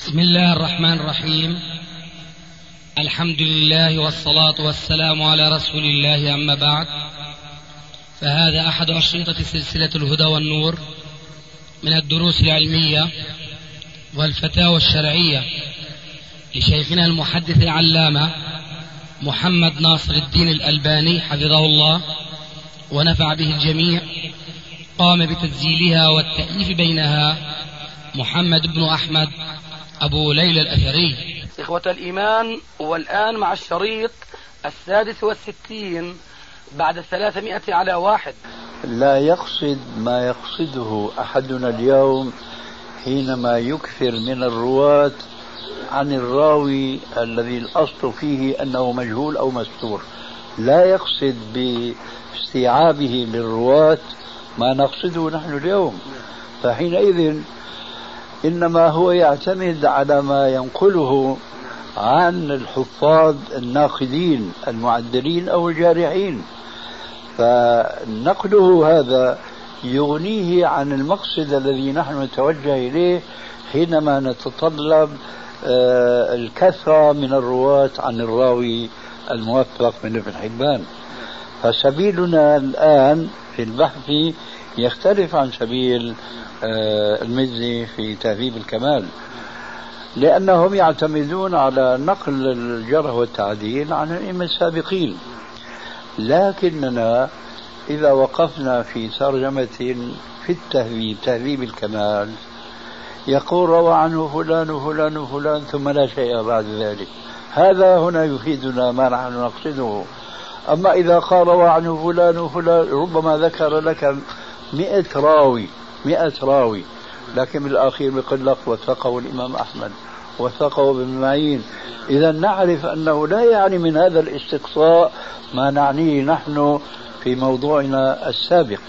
بسم الله الرحمن الرحيم. الحمد لله والصلاة والسلام على رسول الله، أما بعد، فهذا أحد أشرطة سلسلة الهدى والنور من الدروس العلمية والفتاوى الشرعية لشيخنا المحدث العلامة محمد ناصر الدين الألباني حفظه الله ونفع به الجميع. قام بتسجيلها والتأليف بينها محمد بن أحمد أبو ليلى الأثري. إخوة الإيمان، والآن مع الشريط 66 بعد 300 لا يقصد ما يقصده أحدنا اليوم حينما يكثر من الرواة عن الراوي الذي الأصل فيه أنه مجهول أو مستور. لا يقصد باستيعابه للرواة ما نقصده نحن اليوم، فحينئذ إنما هو يعتمد على ما ينقله عن الحفاظ الناقدين المعدلين أو الجارحين، فنقله هذا يغنيه عن المقصد الذي نحن نتوجه إليه حينما نتطلب الكثرة من الرواة عن الراوي الموثق من ابن حبان. فسبيلنا الآن في البحث يختلف عن سبيل المزي في تهذيب الكمال، لأنهم يعتمدون على نقل الجرح والتعديل عن الأئمة السابقين. لكننا إذا وقفنا في ترجمة في التهذيب، تهذيب الكمال، يقول روى عنه فلان وفلان وفلان ثم لا شيء بعد ذلك، هذا هنا يفيدنا ما نحن نقصده. أما إذا قال روى عنه فلان وفلان ربما ذكر لك 100 راوي، لكن بالأخير يقول لك وثقه الإمام أحمد وثقه ابن معين. إذا نعرف أنه لا يعني من هذا الاستقصاء ما نعنيه نحن في موضوعنا السابق.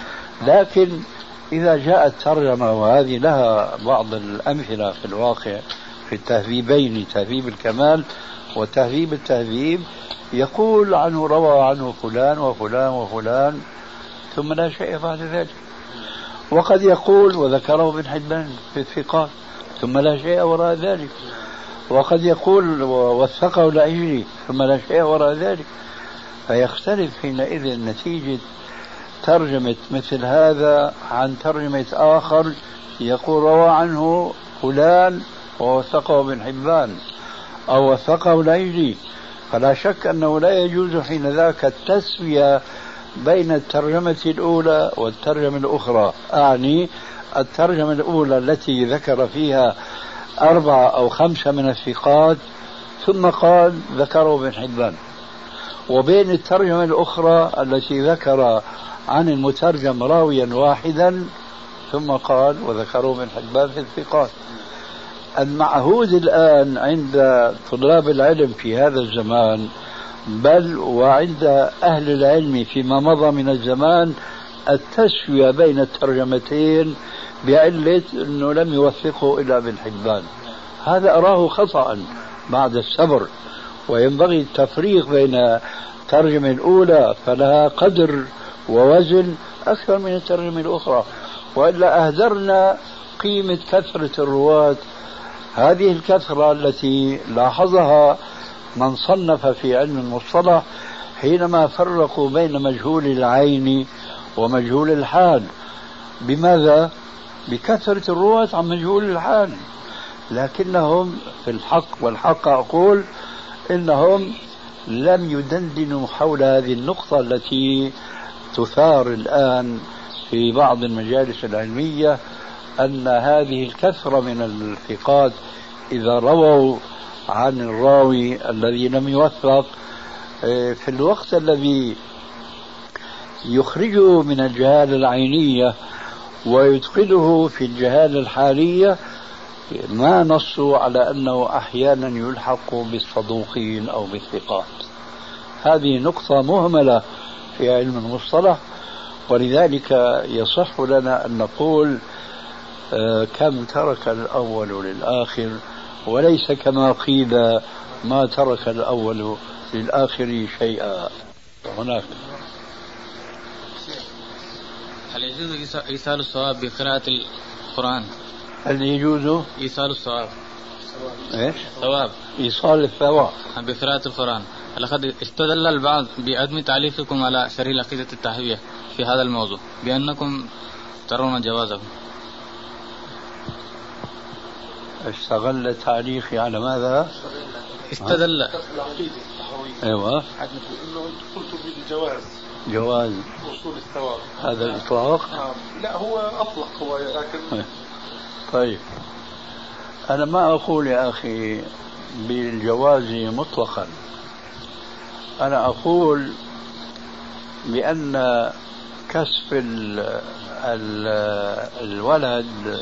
لكن إذا جاءت ترجمة، وهذه لها بعض الأمثلة في الواقع في التهذيبين، تهذيب الكمال وتهذيب التهذيب، يقول عنه روى عنه فلان وفلان وفلان ثم لا شيء بعد ذلك. وقد يقول وذكره ابن حبان في الثقات ثم لا شيء وراء ذلك. وقد يقول وثقه العجلي ثم لا شيء وراء ذلك. فيختلف حينئذ نتيجة ترجمة مثل هذا عن ترجمة آخر يقول روى عنه فلان ووثقه ابن حبان أو وثقه العجلي. فلا شك أنه لا يجوز حين ذاك التسوية بين الترجمة الأولى والترجمة الأخرى. أعني الترجمة الأولى التي ذكر فيها 4 أو 5 من الثقات ثم قال ذكره ابن حبان، وبين الترجمة الأخرى التي ذكر عن المترجم راويا واحدا ثم قال وذكره ابن حبان في الثقات. المعهود الآن عند طلاب العلم في هذا الزمان، بل وعند أهل العلم فيما مضى من الزمان، التسوية بين الترجمتين بعلة أنه لم يوثقه إلا ابن حبان. هذا أراه خطأ بعد الصبر، وينبغي التفريق بين الترجمة الأولى فلها قدر ووزن أكثر من الترجمة الأخرى، وإلا أهدرنا قيمة كثرة الرواة. هذه الكثرة التي لاحظها من صنف في علم المصطلح حينما فرقوا بين مجهول العين ومجهول الحال. بماذا؟ بكثرة الرواة عن مجهول الحال. لكنهم في الحق، والحق أقول إنهم لم يدندنوا حول هذه النقطة التي تثار الآن في بعض المجالس العلمية، أن هذه الكثرة من الثقات إذا رووا عن الراوي الذي لم يوثق في الوقت الذي يخرجه من الجهالة العينية ويدخله في الجهالة الحالية، ما نصوا على أنه أحيانا يلحق بالصدوقين أو بالثقات. هذه نقطة مهملة في علم المصطلح، ولذلك يصح لنا أن نقول كم ترك الأول للآخر، وليس كما قيل ما ترك الأول للآخر شيئا. هناك هل يجوز إيصال الصواب بقراءة القرآن؟ هل يجوز إيصال الصواب إيش؟ ثواب إيصال الثواب بقراءة القرآن. لقد استدل البعض بعدم تعليقكم على شرح العقيدة التحوية في هذا الموضوع بأنكم ترون جوازه. استغل تعليقي على ماذا؟ استدل. ايوه. انه قلت بالجواز. جواز وصول الثواب. هذا الإطلاق؟ لا هو أطلق هو لكن. طيب أنا ما أقول يا أخي بالجواز مطلقا، أنا أقول بأن كسب الولد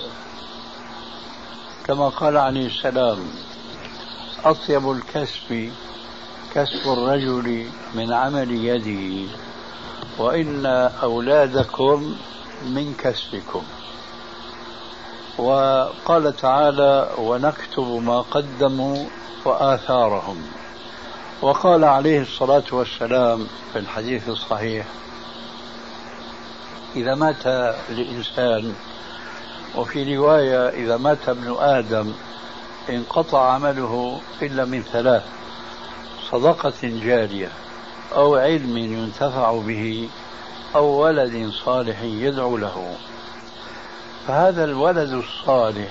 كما قال عليه السلام أطيب الكسب كسب الرجل من عمل يده وإن أولادكم من كسبكم. وقال تعالى ونكتب ما قدموا وآثارهم. وقال عليه الصلاة والسلام في الحديث الصحيح إذا مات الإنسان، وفي رواية إذا مات ابن آدم انقطع عمله إلا من ثلاث: صدقة جارية أو علم ينتفع به أو ولد صالح يدعو له. فهذا الولد الصالح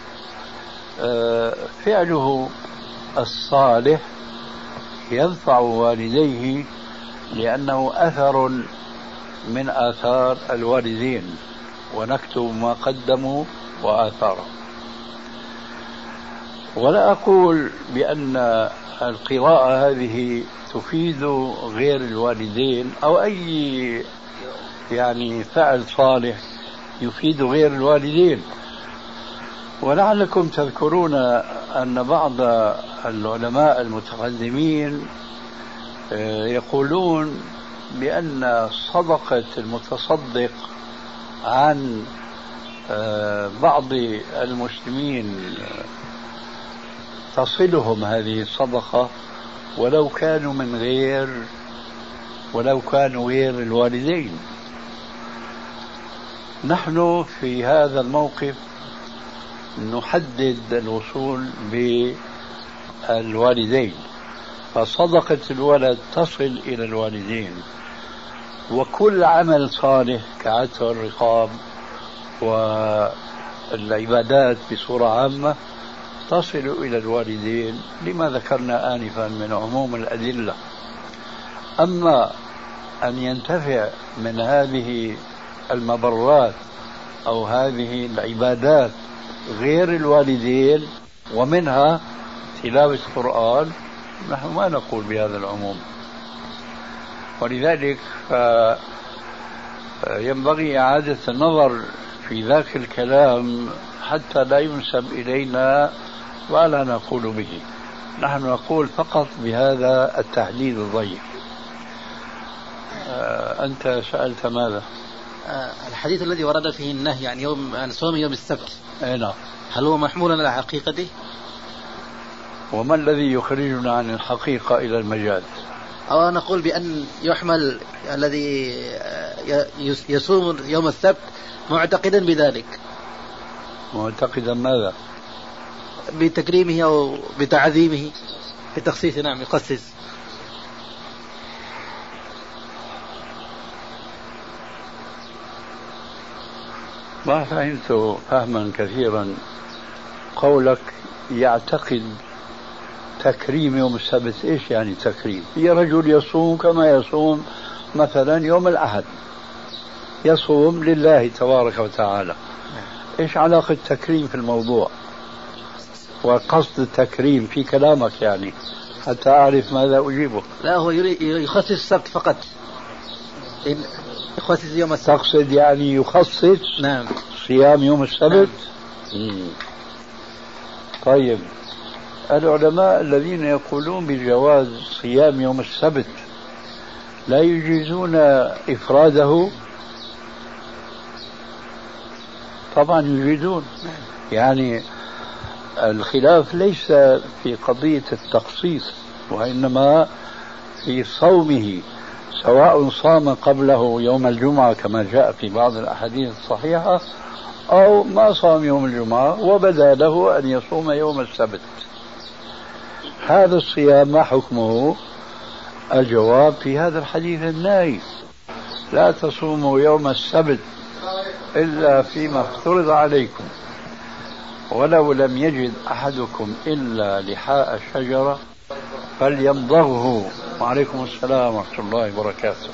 فعله الصالح ينفع والديه لأنه أثر من آثار الوالدين، ونكتب ما قدموا وآثارهم. ولا أقول بأن القراءة هذه تفيد غير الوالدين أو أي فعل صالح يفيد غير الوالدين. ولعلكم تذكرون أن بعض العلماء المتقدمين يقولون بأن صدقة المتصدق عن بعض المسلمين تصلهم هذه الصدقة ولو كانوا غير الوالدين. نحن في هذا الموقف نحدد الوصول بالوالدين، فصدقة الولد تصل إلى الوالدين، وكل عمل صالح كعتق الرقاب والعبادات بصورة عامة تصل إلى الوالدين لما ذكرنا آنفا من عموم الأدلة. أما أن ينتفع من هذه المبرات أو هذه العبادات غير الوالدين ومنها تلاوة القرآن، نحن ما نقول بهذا العموم. ولذلك ينبغي إعادة النظر في ذاك الكلام حتى لا ينسب إلينا ولا نقول به. نحن نقول فقط بهذا التحديد الضيق. أنت سألت ماذا؟ الحديث الذي ورد فيه النهي عن صوم يوم السبت، نعم، هل هو محمول على حقيقته؟ وما الذي يخرجنا عن الحقيقة إلى المجاز؟ أو نقول بأن يحمل الذي يصوم يوم السبت معتقدا بذلك. معتقدا ماذا؟ بتكريمه أو بتعظيمه بتخصيص. نعم، يخصص. ما فهمت فهما كثيرا. قولك يعتقد تكريم يوم السبت، ايش يعني تكريم؟ هي رجل يصوم كما يصوم مثلا يوم الأحد، يصوم لله تبارك وتعالى، ايش علاقة التكريم في الموضوع؟ وقصد التكريم في كلامك حتى أعرف ماذا أجيبك. لا، هو يخصص السبت فقط، يخصص يوم السبت. تقصد يخصص نعم صيام يوم السبت. نعم. طيب، العلماء الذين يقولون بجواز صيام يوم السبت لا يجيزون إفراده؟ طبعا يجيزون. الخلاف ليس في قضية التخصيص، وإنما في صومه، سواء صام قبله يوم الجمعة كما جاء في بعض الأحاديث الصحيحة أو ما صام يوم الجمعة وبدا له أن يصوم يوم السبت. هذا الصيام ما حكمه؟ الجواب في هذا الحديث النهي: لا تصوموا يوم السبت إلا فيما افترض عليكم، ولو لم يجد أحدكم إلا لحاء الشجرة فليمضغه. وعليكم السلام ورحمة الله وبركاته.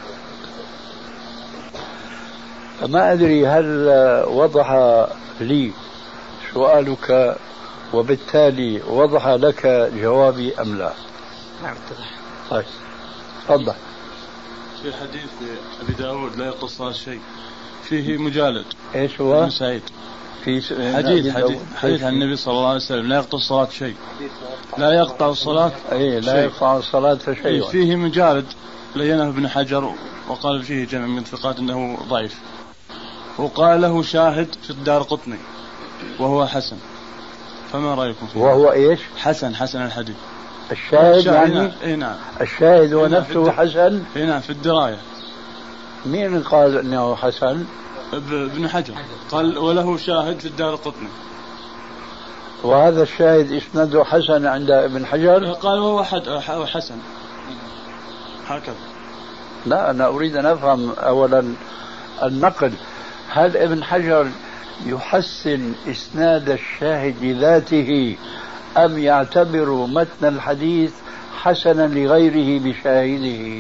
ما أدري هل وضح لي سؤالك وبالتالي وضح لك جوابي أم لا؟ نعم اتضح. طيب تفضل. في حديث أبي داود لا يقطع الصلاة شيء فيه مجالد. إيش هو؟ ابن سعيد في حديث عن النبي صلى الله عليه وسلم لا يقطع الصلاة شيء، لا يقطع الصلاة أي لا يقطع الصلاة شيء. فيه مجالد لينه ابن حجر وقال فيه جمع من الثقات أنه ضعيف، وقال له شاهد في الدارقطني وهو حسن، فما رأيكم فيه؟ وهو إيش؟ حسن الحديث. الشاهد يعني؟ إيه نعم. الشاهد هو نفسه حسن؟ إيه نعم في الدراية. مين قال أنه حسن؟ ابن حجر قال وله شاهد في الدارقطني. وهذا الشاهد إسناده حسن عند ابن حجر؟ قال وهو حسن هكذا. لا أنا أريد أن أفهم أولا النقل. هل ابن حجر يحسن إسناد الشاهد لذاته أم يعتبر متن الحديث حسنا لغيره بشاهده؟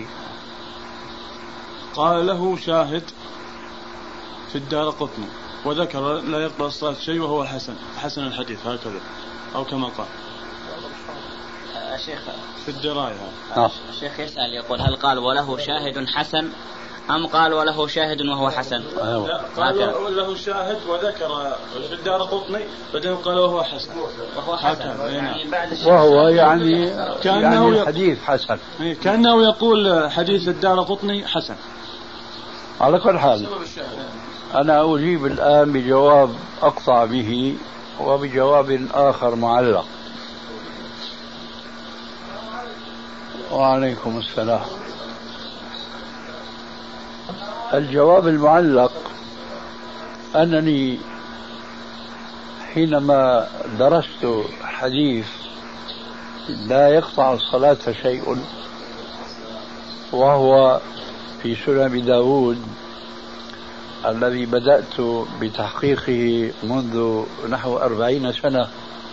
قال له شاهد في الدارقطني وذكر لا يقطع الصلاة شيء وهو حسن الحديث هكذا أو كما قال الشيخ في الدراية. الشيخ يسأل يقول هل قال وله شاهد حسن أم قال وله شاهد وهو حسن؟ لا قال له شاهد وذكر في الدارقطني بعدين قال وهو حسن. وهو يعني الحديث حسن، كأنه يقول حديث الدارقطني حسن. على كل حال أنا أجيب الآن بجواب أقطع به وبجواب آخر معلق. وعليكم السلام. الجواب المعلق أنني حينما درست حديث لا يقطع الصلاة شيء وهو في سنن أبي داود الذي بدأت بتحقيقه منذ نحو 40 سنة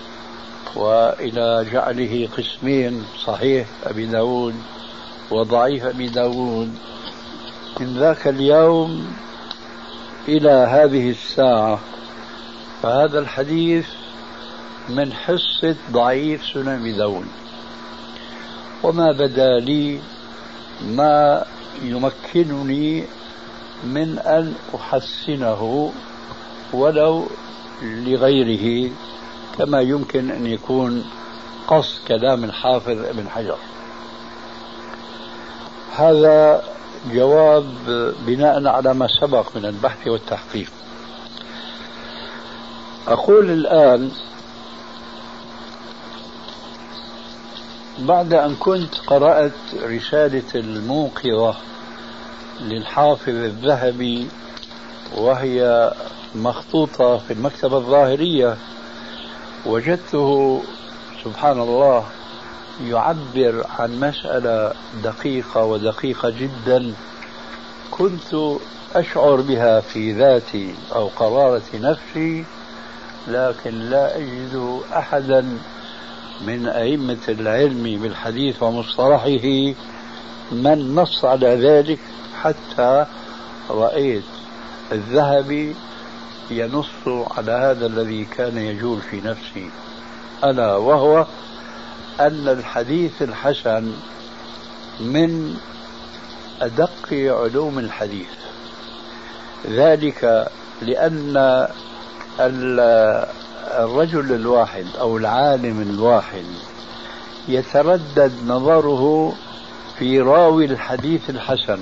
وإلى جعله قسمين: صحيح أبي داود وضعيف أبي داود، من ذاك اليوم إلى هذه الساعة فهذا الحديث من حصة ضعيف سنن أبي داود، وما بدا لي ما يمكنني من أن أحسنه ولو لغيره، كما يمكن أن يكون قصد كلام الحافظ ابن حجر. هذا جواب بناء على ما سبق من البحث والتحقيق. أقول الآن بعد أن كنت قرأت رسالة الموقظة للحافظ الذهبي وهي مخطوطة في المكتبة الظاهرية، وجدته سبحان الله يعبر عن مسألة دقيقة ودقيقة جدا كنت أشعر بها في ذاتي أو قرارة نفسي، لكن لا أجد أحدا من أئمة العلم بالحديث ومصطلحه من نص على ذلك، حتى رأيت الذهبي ينص على هذا الذي كان يجول في نفسي، ألا وهو أن الحديث الحسن من أدق علوم الحديث، ذلك لأن الرجل الواحد أو العالم الواحد يتردد نظره في راوي الحديث الحسن،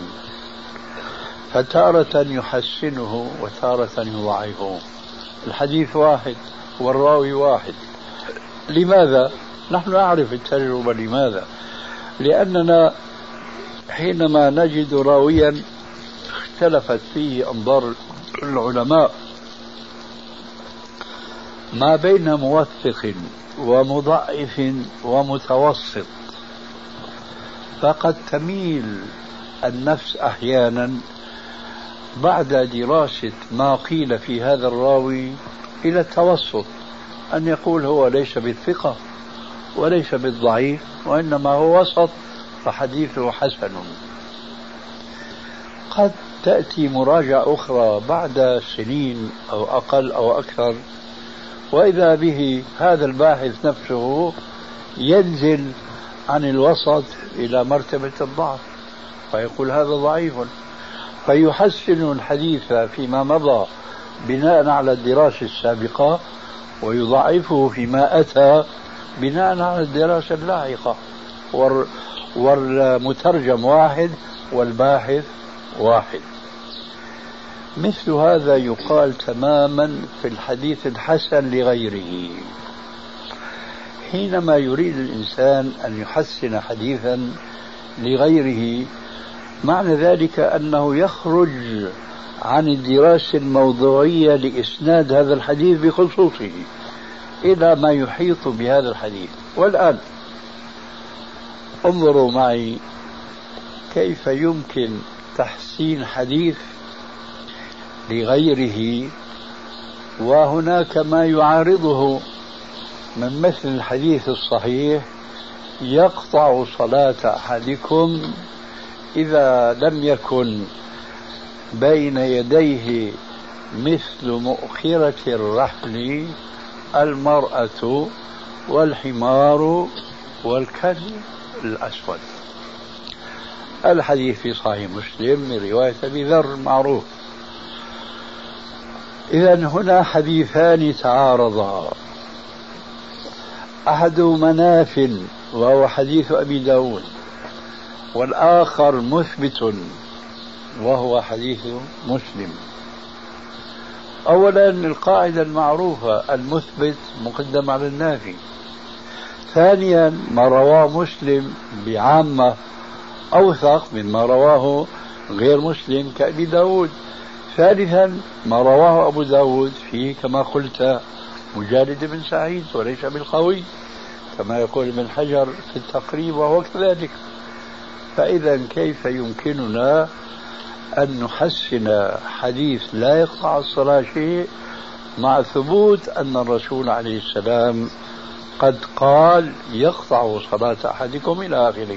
فتارة يحسنه وتارة يضعفه. الحديث واحد والراوي واحد. لماذا؟ نحن نعرف التجربة. لماذا؟ لأننا حينما نجد راويا اختلفت فيه أنظار العلماء ما بين موثق ومضعف ومتوسط، فقد تميل النفس أحيانا بعد دراسة ما قيل في هذا الراوي إلى التوسط، أن يقول هو ليس بالثقة وليس بالضعيف وإنما هو وسط فحديثه حسن. قد تأتي مراجعة أخرى بعد سنين أو أقل أو أكثر، وإذا به هذا الباحث نفسه ينزل عن الوسط إلى مرتبة الضعف فيقول هذا ضعيف، فيحسن الحديث فيما مضى بناء على الدراسة السابقة ويضعفه فيما أتى بناء على الدراسة اللاحقة، والمترجم واحد والباحث واحد. مثل هذا يقال تماما في الحديث الحسن لغيره. حينما يريد الإنسان أن يحسن حديثا لغيره معنى ذلك أنه يخرج عن الدراسة الموضوعية لإسناد هذا الحديث بخصوصه إلى ما يحيط بهذا الحديث. والآن انظروا معي كيف يمكن تحسين حديث لغيره وهناك ما يعارضه من مثل الحديث الصحيح: يقطع صلاة أحدكم إذا لم يكن بين يديه مثل مؤخرة الرحل المرأة والحمار والكلب الأسود. الحديث في صحيح مسلم من رواية أبي ذر معروف. إذن هنا حديثان تعارضا، أحدهما ناف وهو حديث أبي داود، والآخر مثبت وهو حديث مسلم. أولا القاعدة المعروفة: المثبت مقدم على النافي. ثانيا ما رواه مسلم بعامة أوثق مما رواه غير مسلم كأبي داود. ثالثا ما رواه أبو داود فيه كما قلت مجالد بن سعيد وليس بالقوي كما يقول ابن حجر في التقريب وهو كذلك. فإذا كيف يمكننا أن نحسن حديث لا يقطع الصلاة شيء مع ثبوت أن الرسول عليه السلام قد قال يقطع صلاة أحدكم إلى آخره؟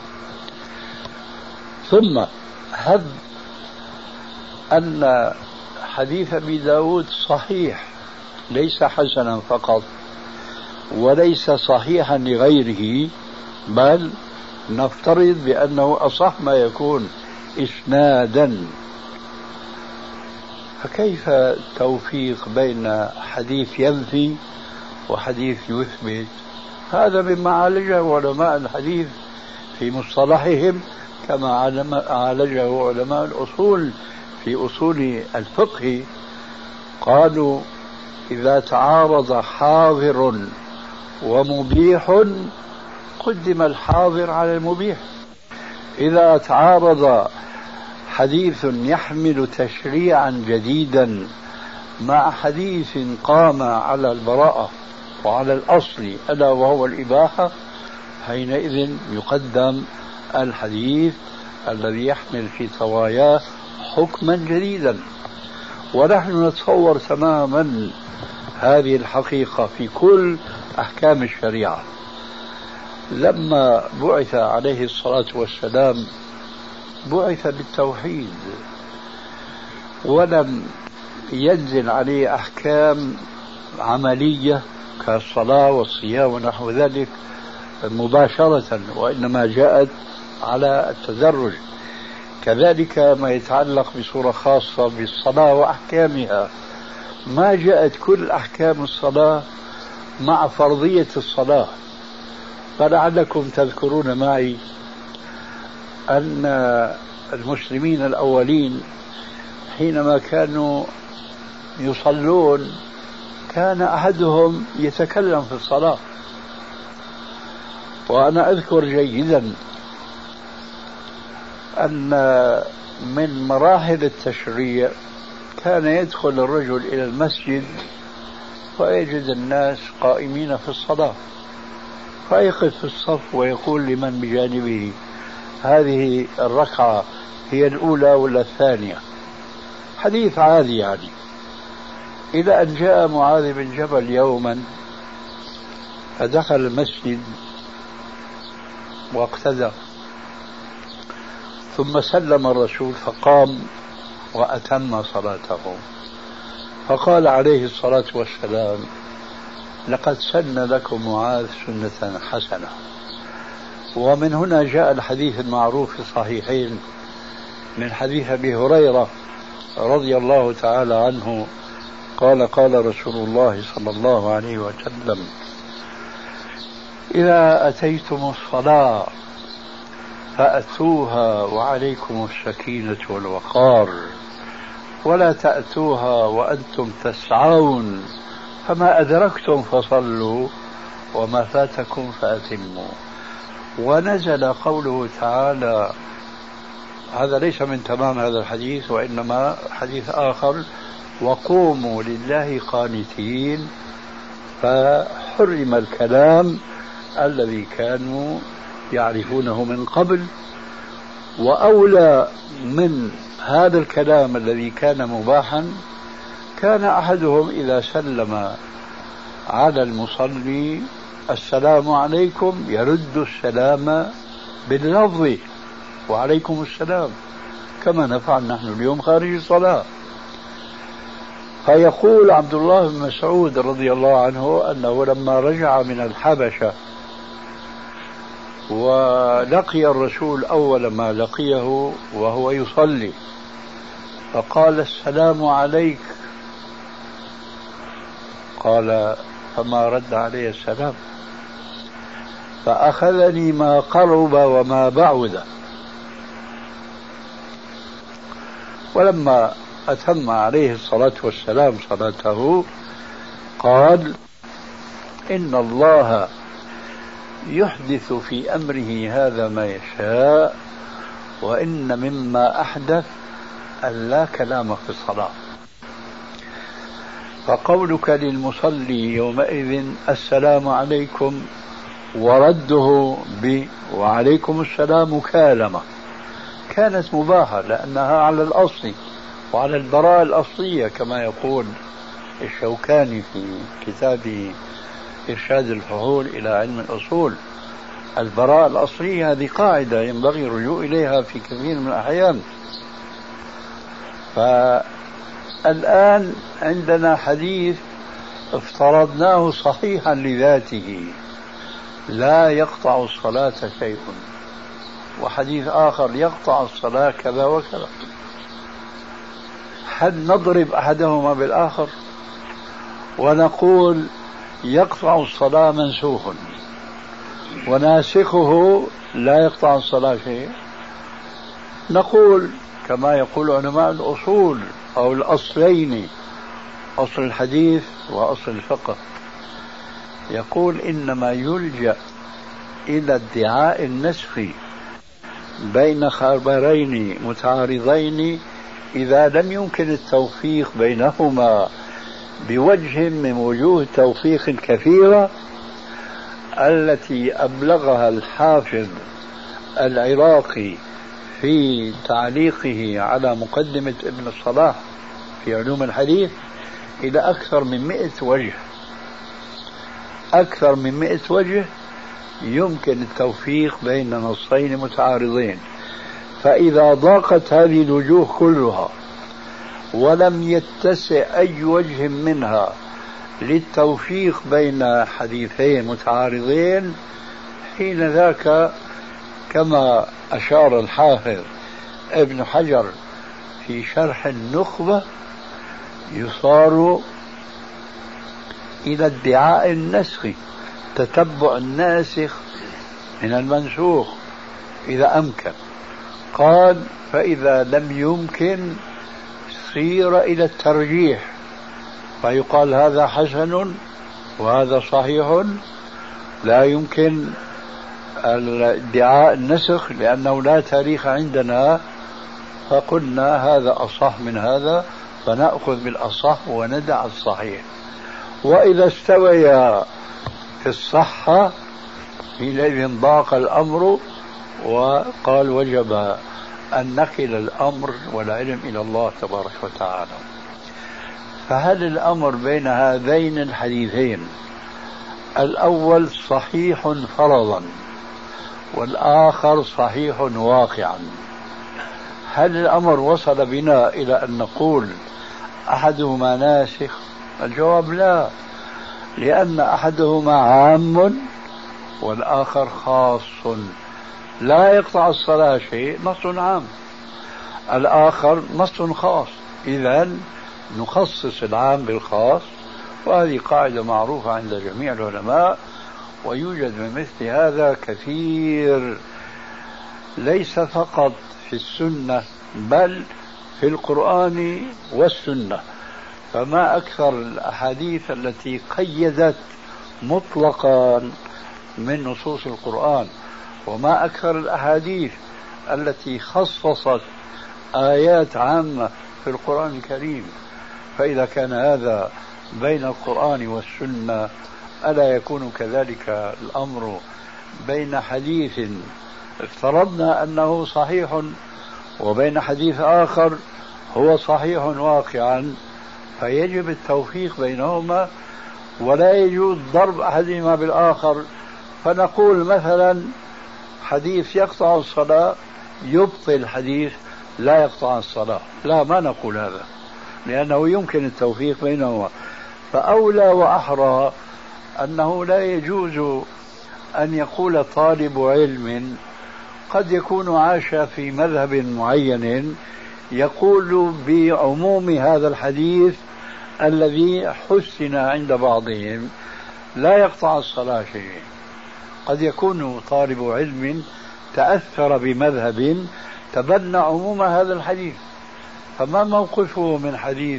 ثم هب أن حديث أبي داود صحيح ليس حسنا فقط وليس صحيحا لغيره، بل نفترض بأنه أصح ما يكون إسنادا. فكيف التوفيق بين حديث ينفي وحديث يثبت؟ هذا مما عالجه علماء الحديث في مصطلحهم كما عالجه علماء الأصول في أصول الفقه. قالوا إذا تعارض حاضر ومبيح قدم الحاضر على المبيح. إذا تعارض حديث يحمل تشريعا جديدا مع حديث قام على البراءة وعلى الأصل ألا وهو الإباحة، حينئذ يقدم الحديث الذي يحمل في طواياه حكما جديدا. ونحن نتصور تماما هذه الحقيقة في كل أحكام الشريعة. لما بعث عليه الصلاة والسلام بعث بالتوحيد ولم ينزل عليه أحكام عملية كالصلاة والصيام ونحو ذلك مباشرة، وإنما جاءت على التدرج. كذلك ما يتعلق بصورة خاصة بالصلاة وأحكامها، ما جاءت كل أحكام الصلاة مع فرضية الصلاة. فلعلكم تذكرون معي أن المسلمين الأولين حينما كانوا يصلون كان أحدهم يتكلم في الصلاة. وأنا أذكر جيدا أن من مراحل التشريع كان يدخل الرجل إلى المسجد ويجد الناس قائمين في الصلاة، فيقف في الصف ويقول لمن بجانبه: هذه الركعة هي الأولى ولا الثانية؟ حديث عادي يعني. إلى أن جاء معاذ بن جبل يوما فدخل المسجد واقتدى، ثم سلم الرسول فقام وأتم صلاته، فقال عليه الصلاة والسلام: لقد سن لكم معاذ سنة حسنة. ومن هنا جاء الحديث المعروف في الصحيحين من حديث أبي هريرة رضي الله تعالى عنه قال: قال رسول الله صلى الله عليه وسلم: إذا أتيتم الصلاة فأتوها وعليكم السكينة والوقار، ولا تأتوها وأنتم تسعون، فما أدركتم فصلوا وما فاتكم فأتموا. ونزل قوله تعالى، هذا ليس من تمام هذا الحديث وإنما حديث آخر: وقوموا لله قانتين، فحرم الكلام الذي كانوا يعرفونه من قبل. وأولى من هذا الكلام الذي كان مباحا كان أحدهم إذا سلم على المصلي: السلام عليكم، يرد السلام باللفظ: وعليكم السلام، كما نفعل نحن اليوم خارج الصلاة. فيقول عبد الله بن مسعود رضي الله عنه أنه لما رجع من الحبشة ولقي الرسول أول ما لقيه وهو يصلي فقال: السلام عليك. قال: فما رد عليه السلام، فأخذني ما قرب وما بعد. ولما أتم عليه الصلاة والسلام صلاته قال: إن الله يحدث في أمره هذا ما يشاء، وإن مما أحدث أن لا كلام في الصلاة. فقولك للمصلي يومئذ السلام عليكم ورده وعليكم السلام مكالمة كانت مباحة، لأنها على الأصل وعلى البراءة الأصلية كما يقول الشوكاني في كتابه إرشاد الفحول إلى علم الأصول. البراءة الأصلية هذه قاعدة ينبغي الرجوع إليها في كثير من الأحيان. فالآن عندنا حديث افترضناه صحيحا لذاته لا يقطع الصلاة شيء، وحديث آخر يقطع الصلاة كذا وكذا. هل نضرب أحدهما بالآخر ونقول يقطع الصلاة منسوخ وناسخه لا يقطع الصلاة شيء؟ نقول كما يقول علماء الأصول أو الأصلين، أصل الحديث وأصل الفقه، يقول إنما يلجأ إلى ادعاء النسخ بين خبرين متعارضين إذا لم يمكن التوفيق بينهما بوجه من وجوه التوفيق الكثيرة التي أبلغها الحافظ العراقي في تعليقه على مقدمة ابن الصلاح في علوم الحديث إلى أكثر من 100 وجه. أكثر من 100 وجه يمكن التوفيق بين نصين متعارضين. فإذا ضاقت هذه الوجوه كلها ولم يتسع أي وجه منها للتوفيق بين حديثين متعارضين، حين ذاك كما أشار الحافظ ابن حجر في شرح النخبة يصار إلى ادعاء النسخ، تتبع الناسخ من المنسوخ إذا أمكن. قال: فإذا لم يمكن صير إلى الترجيح، فيقال هذا حسن وهذا صحيح، لا يمكن ادعاء النسخ لأنه لا تاريخ عندنا، فقلنا هذا أصح من هذا فنأخذ بالأصح وندع الصحيح. وإذا استويا في الصحة حينئذ ضاق الأمر وقال وجب أن نقل الأمر والعلم إلى الله تبارك وتعالى. فهل الأمر بين هذين الحديثين الأول صحيح فرضا والآخر صحيح واقعا، هل الأمر وصل بنا إلى أن نقول أحدهما ناسخ؟ الجواب لا، لأن أحدهما عام والآخر خاص، لا يقطع الصلاة شيء نص عام، الآخر نص خاص، إذن نخصص العام بالخاص، وهذه قاعدة معروفة عند جميع العلماء، ويوجد من مثل هذا كثير ليس فقط في السنة بل في القرآن والسنة. فما أكثر الأحاديث التي قيدت مطلقا من نصوص القرآن، وما أكثر الأحاديث التي خصصت آيات عامة في القرآن الكريم. فإذا كان هذا بين القرآن والسنة ألا يكون كذلك الأمر بين حديث افترضنا أنه صحيح وبين حديث آخر هو صحيح واقعا، فيجب التوفيق بينهما ولا يجوز ضرب أحدهما بالآخر. فنقول مثلا حديث يقطع الصلاة يبطل حديث لا يقطع الصلاة، لا، ما نقول هذا، لأنه يمكن التوفيق بينهما. فأولى وأحرى أنه لا يجوز أن يقول طالب علم قد يكون عاش في مذهب معين يقول بعموم هذا الحديث الذي حسن عند بعضهم لا يقطع الصلاة شيء. قد يكون طالب علم تأثر بمذهب تبنى عموم هذا الحديث، فما موقفه من حديث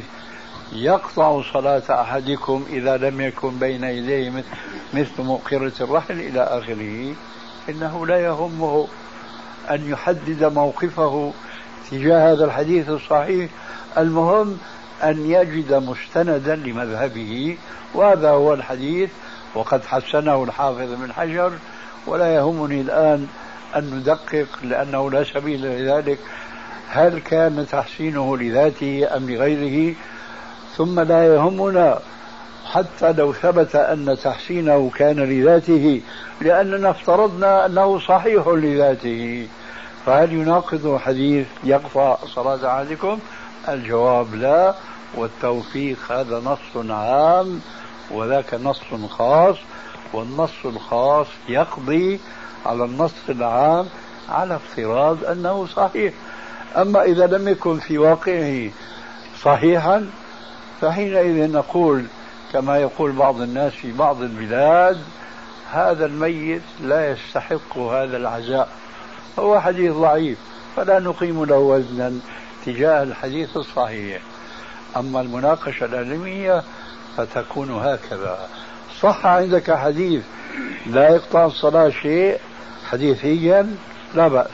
يقطع صلاة أحدكم إذا لم يكن بين يديه مثل مؤخرة الرحل إلى آخره. إنه لا يهمه أن يحدد موقفه تجاه هذا الحديث الصحيح، المهم أن يجد مستندا لمذهبه، وهذا هو الحديث وقد حسنه الحافظ بن حجر. ولا يهمني الآن أن ندقق لأنه لا سبيل لذلك، هل كان تحسينه لذاته أم لغيره، ثم لا يهمنا حتى لو ثبت أن تحسينه كان لذاته لأننا افترضنا أنه صحيح لذاته، فهل يناقض حديث يقطع صلاة أحدكم؟ الجواب لا، والتوفيق هذا نص عام وذاك نص خاص، والنص الخاص يقضي على النص العام على افتراض أنه صحيح. أما إذا لم يكن في واقعه صحيحا فحينئذ نقول كما يقول بعض الناس في بعض البلاد هذا الميت لا يستحق هذا العزاء، هو حديث ضعيف فلا نقيم له وزنا تجاه الحديث الصحيح. أما المناقشة العلمية فتكون هكذا: صح عندك حديث لا يقطع الصلاة شيء حديثيا لا بأس،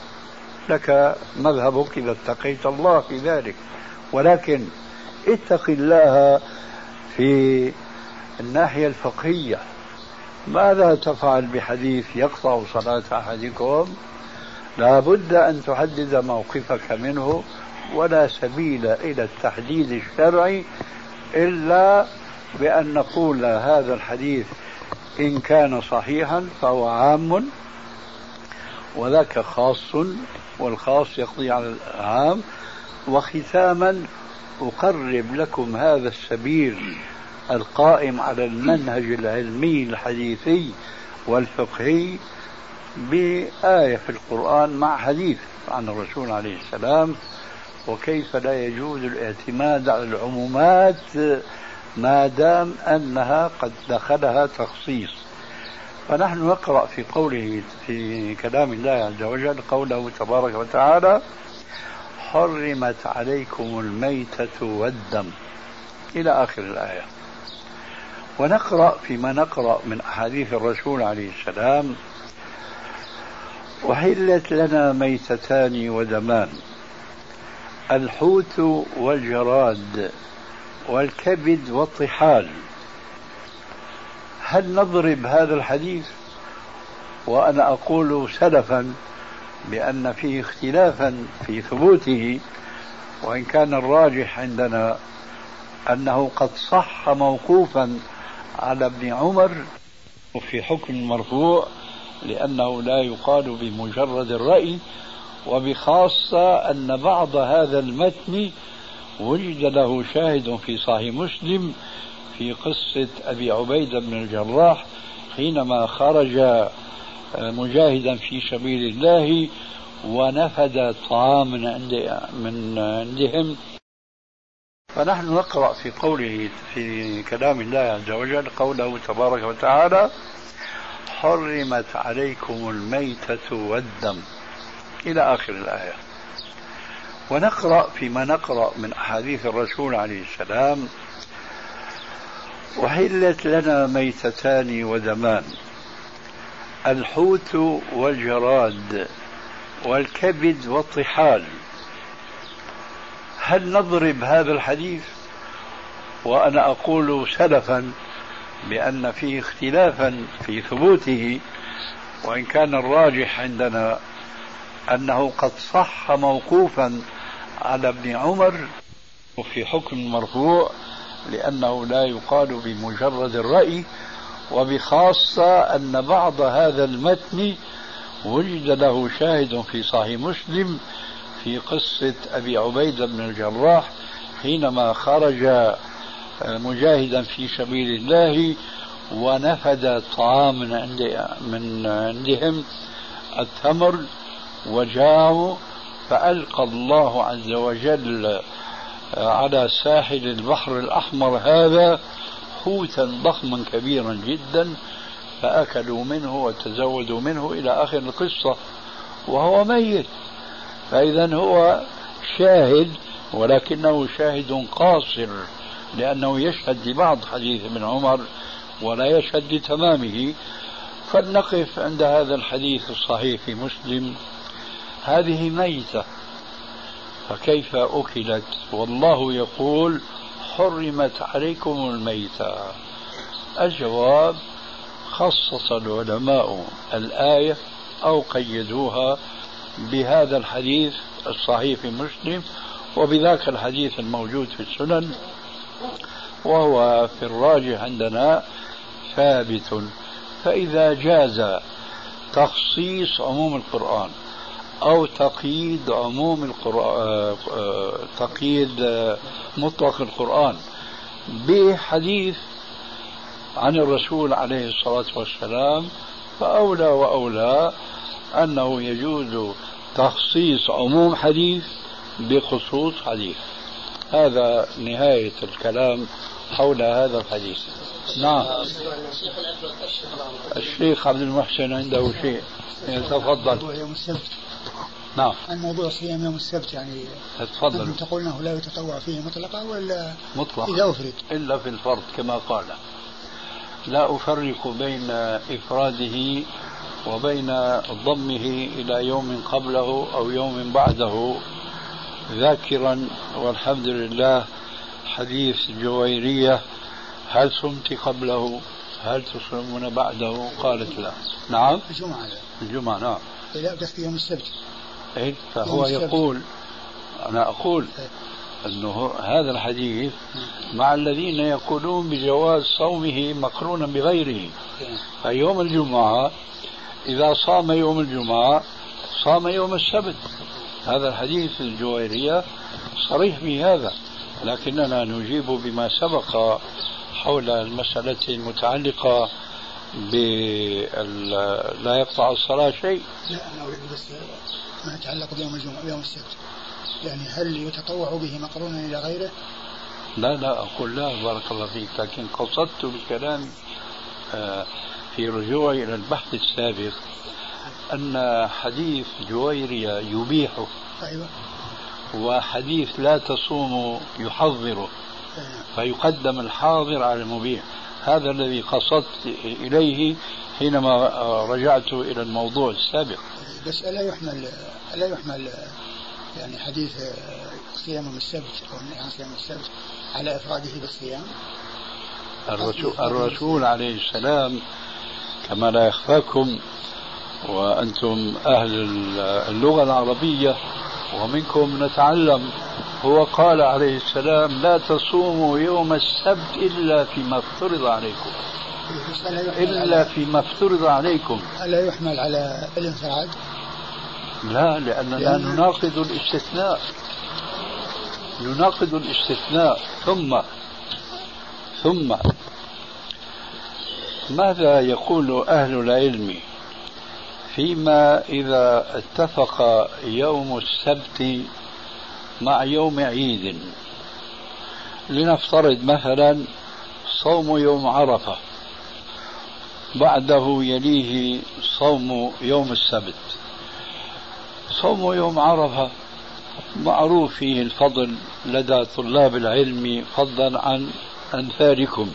لك مذهبك إذا اتقيت الله في ذلك، ولكن اتق الله في الناحية الفقهية. ماذا تفعل بحديث يقطع صلاة أحدكم؟ لا بد أن تحدد موقفك منه، ولا سبيل إلى التحديد الشرعي إلا بأن نقول هذا الحديث إن كان صحيحا فهو عام وذاك خاص، والخاص يقضي على العام. وختاما أقرب لكم هذا السبيل القائم على المنهج العلمي الحديثي والفقهي بآية في القرآن مع حديث عن الرسول عليه السلام، وكيف لا يجوز الاعتماد على العمومات ما دام أنها قد دخلها تخصيص. فنحن نقرأ في قوله في كلام الله عز وجل قوله تبارك وتعالى: حرمت عليكم الميتة والدم إلى آخر الآية. ونقرأ فيما نقرأ من أحاديث الرسول عليه السلام: أحلت لنا ميتتان ودمان، الحوت والجراد والكبد والطحال هل نضرب هذا الحديث وأنا أقول سلفا بأن فيه اختلافا في ثبوته، وإن كان الراجح عندنا أنه قد صح موقوفا على ابن عمر في حكم مرفوع، لأنه لا يقال بمجرد الرأي، وبخاصة أن بعض هذا المتن وجد له شاهد في صحيح مسلم في قصة أبي عبيدة بن الجراح حينما خرج مجاهدا في سبيل الله ونفد الطعام من عندهم. فنحن نقرأ في قوله في كلام الله عز وجل قوله تبارك وتعالى: حرمت عليكم الميتة والدم إلى آخر الآية. ونقرأ فيما نقرأ من أحاديث الرسول عليه السلام: أحلت لنا ميتتان ودمان، الحوت والجراد والكبد والطحال. هل نضرب هذا الحديث وأنا أقول سلفا بأن فيه اختلافا في ثبوته، وإن كان الراجح عندنا أنه قد صح موقوفا على ابن عمر في حكم مرفوع، لأنه لا يقال بمجرد الرأي، وبخاصة أن بعض هذا المتن وجد له شاهد في صحيح مسلم في قصة أبي عبيدة بن الجراح حينما خرج مجاهدا في سبيل الله ونفد الطعام من عندهم التمر، وجاءوا فألقى الله عز وجل على ساحل البحر الأحمر هذا حوتا ضخما كبيرا جدا، فأكلوا منه وتزودوا منه إلى آخر القصة وهو ميت. فإذا هو شاهد، ولكنه شاهد قاصر، لأنه يشهد لبعض حديث ابن عمر ولا يشهد لتمامه. فلنقف عند هذا الحديث الصحيح في مسلم: هذه ميتة فكيف أكلت؟ والله يقول: حرمت عليكم الميتة. الجواب: خصص العلماء الآية أو قيدوها بهذا الحديث الصحيح في مسلم وبذاك الحديث الموجود في السنن، وهو في الراجح عندنا ثابت. فإذا جاز تخصيص عموم القرآن أو تقييد عموم القرآن، تقييد مطلق القرآن بحديث عن الرسول عليه الصلاة والسلام، فأولى وأولى أنه يجوز تخصيص عموم حديث بخصوص حديث. هذا نهاية الكلام حول هذا الحديث. نعم. الشيخ عبد المحسن عنده شيء يتفضل. يوم السبت. نعم. عن موضوع صيام يوم السبت، يعني تفضل. تقول انه لا يتطوع فيه مطلقا ولا مطلقا اذا افرد؟ الا في الفرض كما قال. لا افرق بين افراده وبين ضمه الى يوم قبله او يوم بعده، ذاكرا والحمد لله حديث جويرية: هل صمت قبله؟ هل تصومون بعده؟ قالت لا. نعم. الجمعة نعم. لا بس يوم السبت. إيه؟ فهو يقول، أنا أقول أنه هذا الحديث مع الذين يقولون بجواز صومه مقرونا بغيره. فيوم الجمعة إذا صام يوم الجمعة صام يوم السبت. هذا الحديث الجويرية صريح بهذا، لكننا نجيب بما سبق حول المسألة المتعلقة لا يقطع الصلاة شيء. لا أنا أريد بس ما يتعلق بيوم الجمعة بيوم السبت، يعني هل يتطوع به مقرونا إلى غيره؟ لا أقول لا، بارك الله فيك، لكن قصدت بالكلام في رجوعي إلى البحث السابق أن حديث جويرية يبيحه. أيوة. وحديث لا تصوم يحظره، فيقدم الحاضر على المبيح. هذا الذي قصدت إليه حينما رجعت إلى الموضوع السابق. بس ألا يحمل يعني حديث صيام السبت أو النهي عن صيام السبت على إفراده بالصيام؟ الرسول عليه السلام كما لا يخفاكم وأنتم أهل اللغة العربية ومنكم نتعلم، هو قال عليه السلام: لا تصوموا يوم السبت إلا فيما افترض عليكم، إلا فيما افترض عليكم. ألا يحمل على الانفراد؟ لا، لأننا نناقض الاستثناء، نناقض الاستثناء. ثم ماذا يقول أهل العلم فيما إذا اتفق يوم السبت مع يوم عيد؟ لنفترض مثلا صوم يوم عرفة، بعده يليه صوم يوم السبت. صوم يوم عرفة معروف فيه الفضل لدى طلاب العلم فضلا عن أمثالكم،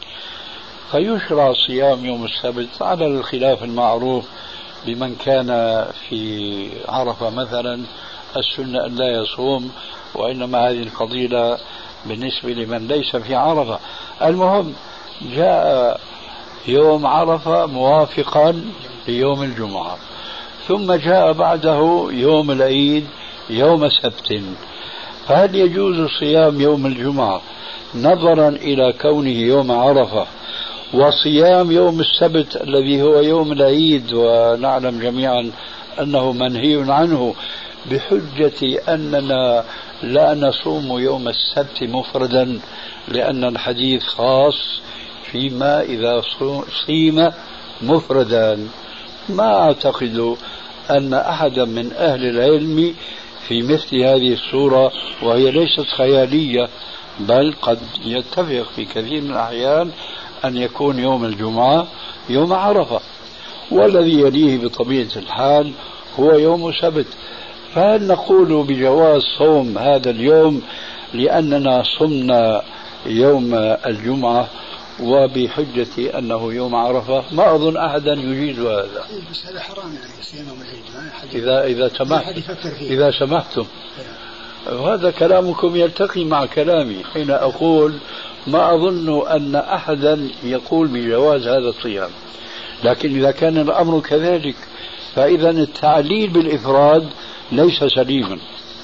فيشرع صيام يوم السبت على الخلاف المعروف بمن كان في عرفة مثلا السنة أن لا يصوم، وإنما هذه الفضيلة بالنسبة لمن ليس في عرفة. المهم جاء يوم عرفة موافقا ليوم الجمعة، ثم جاء بعده يوم العيد يوم سبت، فهل يجوز صيام يوم الجمعة نظرا إلى كونه يوم عرفة وصيام يوم السبت الذي هو يوم العيد ونعلم جميعا أنه منهي عنه، بحجة أننا لا نصوم يوم السبت مفردا لأن الحديث خاص فيما إذا صيم مفردا؟ ما أعتقد أن أحدا من أهل العلم في مثل هذه الصورة، وهي ليست خيالية بل قد يتفق في كثير من الأحيان أن يكون يوم الجمعة يوم عرفة، والذي يليه بطبيعة الحال هو يوم سبت. فهل نقول بجواز صوم هذا اليوم لأننا صمنا يوم الجمعة وبحجة أنه يوم عرفة؟ ما أظن أحدا يجيز هذا. بس هذا حرام يعني صيام يوم العيد، إذا سمحتم. وهذا كلامكم يلتقي مع كلامي حين أقول ما أظن أن أحدا يقول بجواز هذا الصيام، لكن إذا كان الأمر كذلك فإذا التعليل بالإفراد ليس سليما،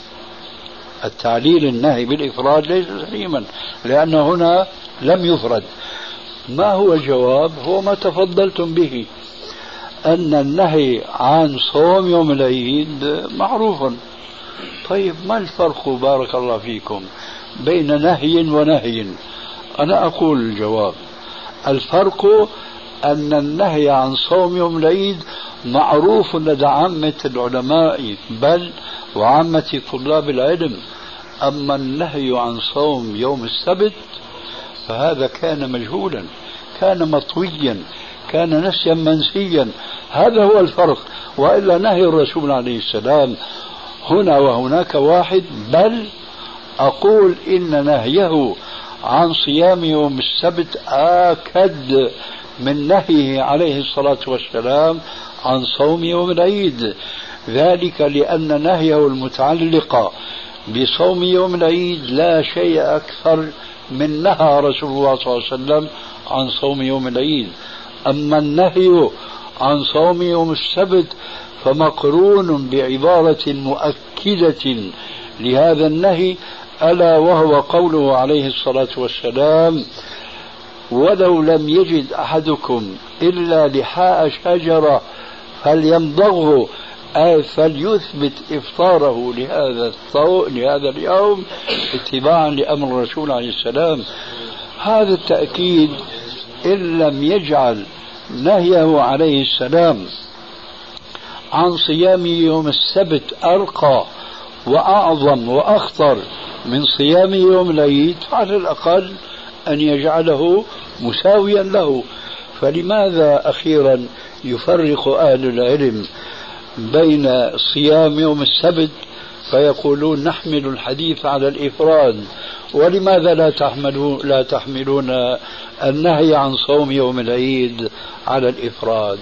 التعليل النهي بالإفراد ليس سليما، لأن هنا لم يفرد. ما هو الجواب؟ هو ما تفضلتم به، أن النهي عن صوم يوم العيد معروف. طيب ما الفرق بارك الله فيكم بين نهي ونهي؟ أنا أقول الجواب: الفرق أن النهي عن صوم يوم العيد معروف لدى عامة العلماء بل وعامة طلاب العلم، أما النهي عن صوم يوم السبت فهذا كان مجهولا، كان مطويا، كان نسيا منسيا. هذا هو الفرق، وإلا نهي الرسول عليه السلام هنا وهناك واحد، بل أقول إن نهيه عن صيام يوم السبت آكد من نهيه عليه الصلاة والسلام عن صوم يوم العيد، ذلك لأن نهيه المتعلق بصوم يوم العيد لا شيء أكثر من نهى رسول الله صلى الله عليه وسلم عن صوم يوم العيد. أما النهي عن صوم يوم السبت فمقرون بعبارة مؤكدة لهذا النهي، ألا وهو قوله عليه الصلاة والسلام: ولو لم يجد أحدكم إلا لحاء شجرة فليمضغه، أي فليثبت إفطاره لهذا اليوم اتباعا لأمر الرسول عليه السلام. هذا التأكيد إن لم يجعل نهيه عليه السلام عن صيام يوم السبت أرقى وأعظم وأخطر من صيام يوم العيد، على الأقل أن يجعله مساويا له. فلماذا أخيرا يفرق أهل العلم بين صيام يوم السبت فيقولون نحمل الحديث على الإفراد، ولماذا لا تحملون النهي عن صوم يوم العيد على الإفراد؟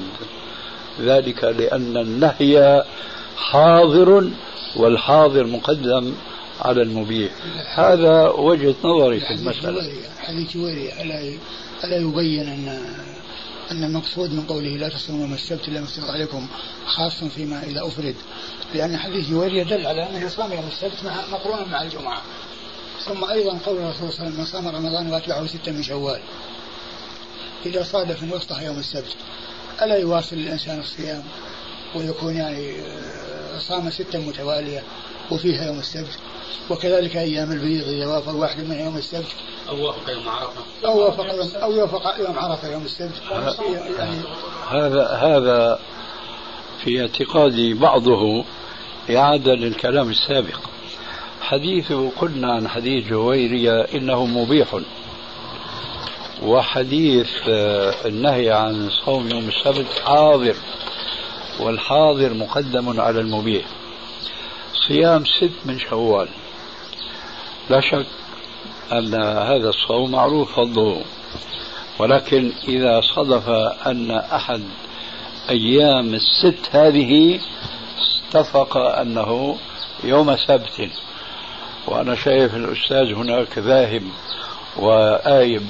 ذلك لأن النهي حاضر والحاضر مقدم على المبيح. هذا وجهة نظري في المسألة. حديث جويرية ألا يبين أن المقصود من قوله لا تصوموا يوم السبت إلا ما افترض عليكم خاص فيما إذا أفرد، لأن حديث جويرية دل على أنه يصوم يوم السبت مقرونا مع الجمعة. ثم أيضا قول الرسول صلى الله عليه وسلم من صام رمضان وأتبعه 6 من شوال إذا صادف من وسطها يوم السبت ألا يواصل الإنسان الصيام ويكون يعني صام 6 متوالية وفيها يوم السبت؟ وكذلك أيام البيض إذا وافق واحد من يوم السبت أو وافق يوم عرفة أو يوافق يوم عرفة يوم السبت يعني هذا في اعتقادي بعضه إعادة للكلام السابق. حديث قلنا عن حديث جويرية إنه مبيح، وحديث النهي عن صوم يوم السبت حاضر، والحاضر مقدم على المبيح. صيام 6 من شوال لا شك أن هذا الصوم معروف فضله، ولكن إذا صدف أن أحد أيام 6 هذه اتفق أنه يوم سبت، وأنا شايف الأستاذ هناك ذاهب وآيب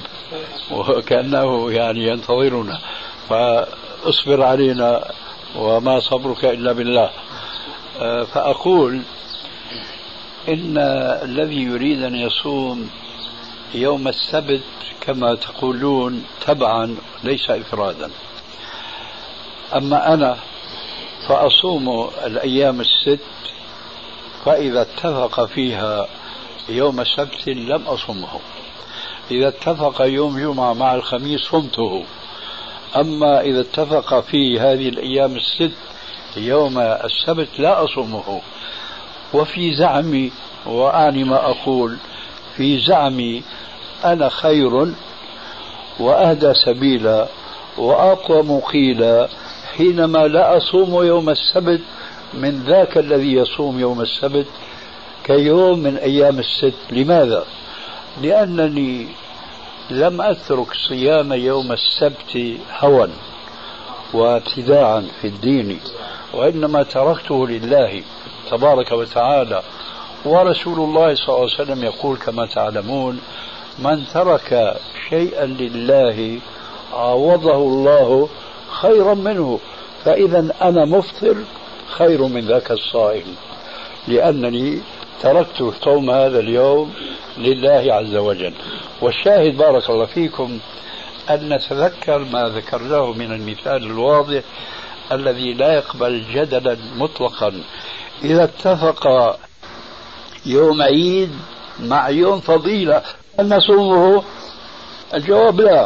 وكأنه يعني ينتظرنا، فاصبر علينا وما صبرك إلا بالله. فأقول إن الذي يريد أن يصوم يوم السبت كما تقولون تبعا ليس إفرادا. أما أنا فأصوم الأيام 6، فإذا اتفق فيها يوم سبت لم أصمه، إذا اتفق يوم جمعة مع الخميس صمته. أما إذا اتفق في هذه الأيام 6 يوم السبت لا أصومه. وفي زعمي، وأعني ما أقول، في زعمي أنا خير وأهدى سبيلا وأقوم قيلا حينما لا أصوم يوم السبت من ذاك الذي يصوم يوم السبت كيوم من أيام 6. لماذا؟ لأنني لم أترك صيام يوم السبت هوى وابتداعا في الدين، وإنما تركته لله تبارك وتعالى. ورسول الله صلى الله عليه وسلم يقول كما تعلمون: من ترك شيئا لله عوضه الله خيرا منه. فإذا أنا مفطر خير من ذاك الصائم، لأنني تركت صوم هذا اليوم لله عز وجل. والشاهد بارك الله فيكم أن نتذكر ما ذكرناه من المثال الواضح الذي لا يقبل جدلا مطلقا. إذا اتفق يوم عيد مع يوم فضيلة أن نصومه؟ الجواب لا.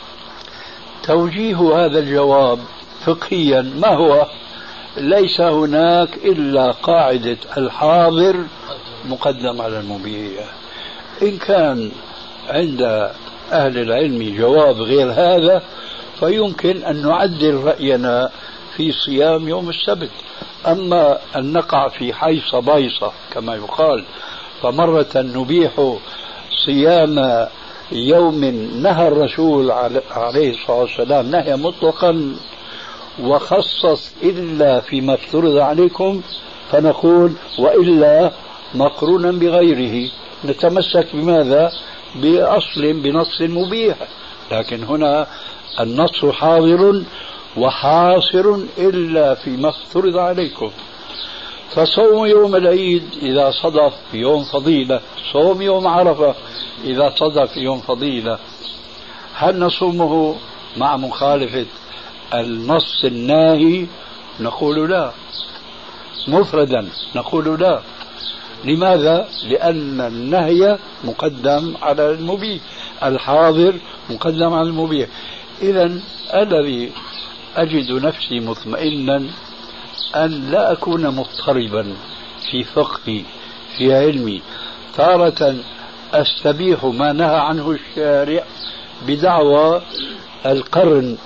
توجيه هذا الجواب فقهيا ما هو؟ ليس هناك إلا قاعدة الحاضر مقدم على المبيح. إن كان عند أهل العلم جواب غير هذا فيمكن أن نعدل رأينا في صيام يوم السبت. أما أن نقع في حيص بيصة كما يقال فمرة نبيح صيام يوم نهى الرسول عليه الصلاة والسلام نهي مطلقا وخصص إلا فيما افترض عليكم، فنقول وإلا مقرونا بغيره، نتمسك بماذا؟ بأصل بنص مبيح. لكن هنا النص حاضر وحاصر إلا فيما افترض عليكم. فصوم يوم العيد إذا صدف يوم فضيلة، صوم يوم عرفة إذا صدف يوم فضيلة، هل نصومه مع مخالفة النص الناهي؟ نقول لا. مفردا نقول لا. لماذا؟ لأن النهي مقدم على المبيح، الحاضر مقدم على المبيح. إذن الذي أجد نفسي مطمئنا أن لا أكون مضطربا في فقهي في علمي، تارة أستبيح ما نهى عنه الشارع بدعوى القرن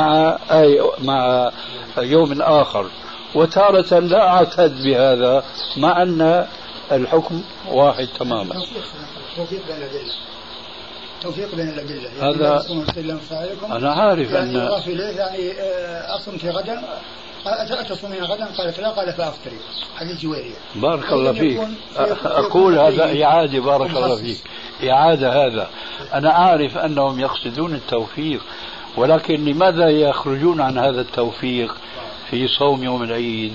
مع يوم آخر، وتارة لا أعتد بهذا مع أن الحكم واحد تماما. توفيق بين الأدلة. هذا أنا عارف يعني أن يعني أصمت غدا قال أتصومين غدا؟ قالت لا. قال فأفطري. حديث جويرية. بارك الله فيك. أقول هذا إعادة. بارك الله فيك. إعادة. هذا أنا أعرف أنهم يقصدون التوفيق، ولكن لماذا يخرجون عن هذا التوفيق في صوم يوم العيد؟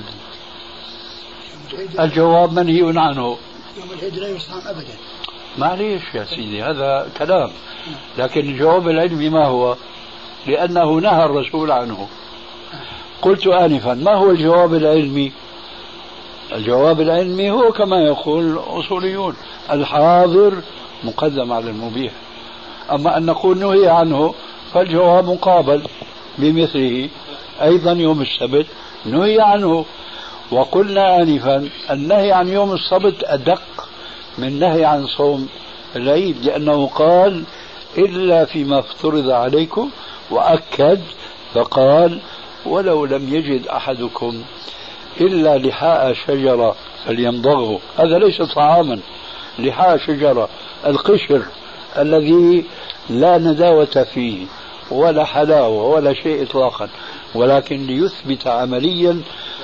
الجواب منهي عنه. يوم العيد لا يصام أبدا. معليش يا سيدي، هذا كلام، لكن الجواب العلمي ما هو؟ لأنه نهى الرسول عنه. قلت آنفا ما هو الجواب العلمي؟ الجواب العلمي هو كما يقول الأصوليون: الحاضر مقدم على المبيح. أما أن نقول نهي عنه فالجواب مقابل بمثله. أيضا يوم السبت نهي عنه، وقلنا آنفا النهي عن يوم السبت أدق من نهي عن صوم العيد، لأنه قال إلا فيما افترض عليكم، وأكد فقال: ولو لم يجد أحدكم إلا لحاء شجرة فليمضغه. هذا ليس طعاما، لحاء شجرة، القشر الذي لا نداوة فيه ولا حلاوة ولا شيء إطلاقا، ولكن ليثبت عمليا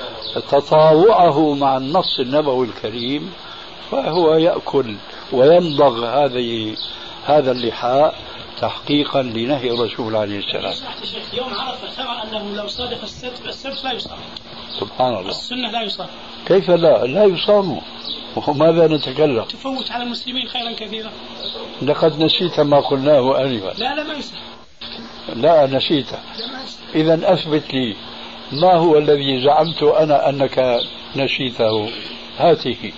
تطاوعه مع النص النبوي الكريم، فهو يأكل ويمضغ هذا اللحاء تحقيقا لنهي الرسول عليه السلام. يوم عرفة ترى أنه لو صادف السبت لا يصام. سبحان الله. السنة لا يصام. كيف لا يصام؟ وماذا نتكلم؟ تفوت على المسلمين خيرا كثيرا. لقد نسيت ما قلناه آنفا. لا ما ينسى. لا نسيته. إذا أثبت لي ما هو الذي زعمت أنا أنك نسيته. هاته.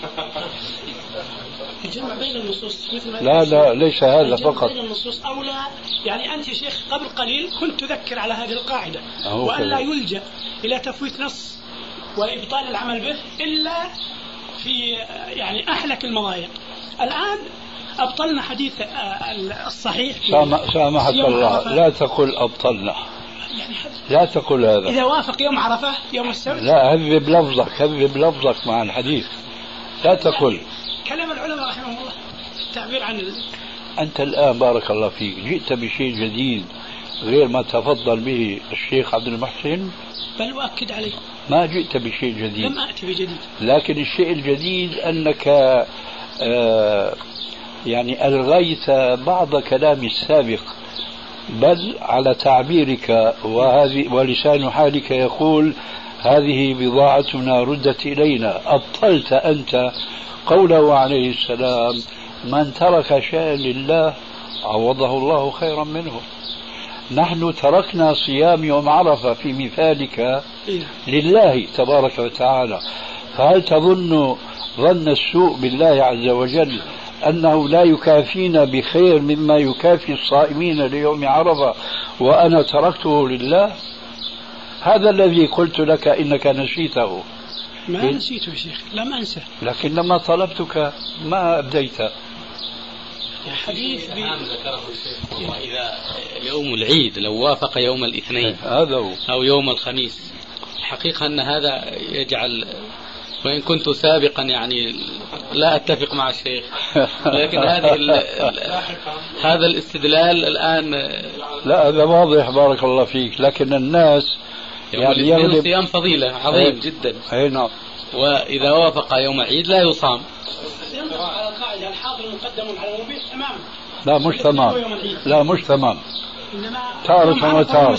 الجمع بين النصوص مثل ما لا ليس هذا فقط. بين النصوص أو لا، يعني أنت يا شيخ قبل قليل كنت تذكر على هذه القاعدة، وأن لا يلجأ إلى تفويت نص وإبطال العمل به إلا في يعني أحلك المضايق. الآن أبطلنا حديث الصحيح. سامحك الله، لا تقل أبطلنا، لا تقل هذا. إذا وافق يوم عرفة يوم السبت. لا، هذب لفظك مع الحديث، لا تقل. كلام العلماء رحمهم الله التعبير عن أنت الآن بارك الله فيك جئت بشيء جديد غير ما تفضل به الشيخ عبد المحسن، بل أؤكد عليه ما جئت بشيء جديد. لم أأتي بجديد، لكن الشيء الجديد أنك يعني ألغيت بعض كلام السابق، بل على تعبيرك ولسان حالك يقول: هذه بضاعتنا ردت إلينا. أبطلت أنت قوله عليه السلام: من ترك شيئا لله عوضه الله خيرا منه. نحن تركنا صيام يوم عرفة في مثالك لله تبارك وتعالى، فهل تظن ظن السوء بالله عز وجل أنه لا يكافينا بخير مما يكافي الصائمين ليوم عرفة وأنا تركته لله؟ هذا الذي قلت لك إنك نسيته. ما نسيته يا شيخ، لم أنسى، لكن لما طلبتك ما أبديت. حديث ذكره الشيخ وإذا يوم العيد لو وافق يوم الاثنين هذا هو أو يوم الخميس، الحقيقة أن هذا يجعل، وإن كنت سابقا يعني لا أتفق مع الشيخ، لكن هذا الاستدلال الآن لا، هذا واضح بارك الله فيك. لكن الناس يعني يغلب الصيام فضيلة عظيم جدا. نعم. وإذا وافق يوم عيد لا يصام. ينطبق على القاعدة: الحاضر مقدم على المبيح تماما. لا مش تمام، لا مش تمام، تارة وتارة،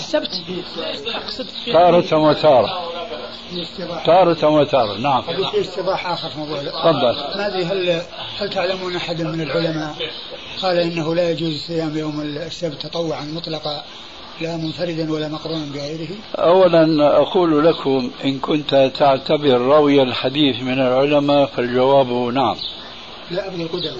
تارة وتارة. نعم. في استيضاح آخر في موضوع. تفضل. ما أدري هل تعلمون أحد من العلماء قال إنه لا يجوز صيام يوم السبت تطوعا مطلقا لا منفردا ولا مقرونا بغيره؟ أولا أقول لكم إن كنت تعتبر راوي الحديث من العلماء فالجواب نعم. لا أبغي القدماء.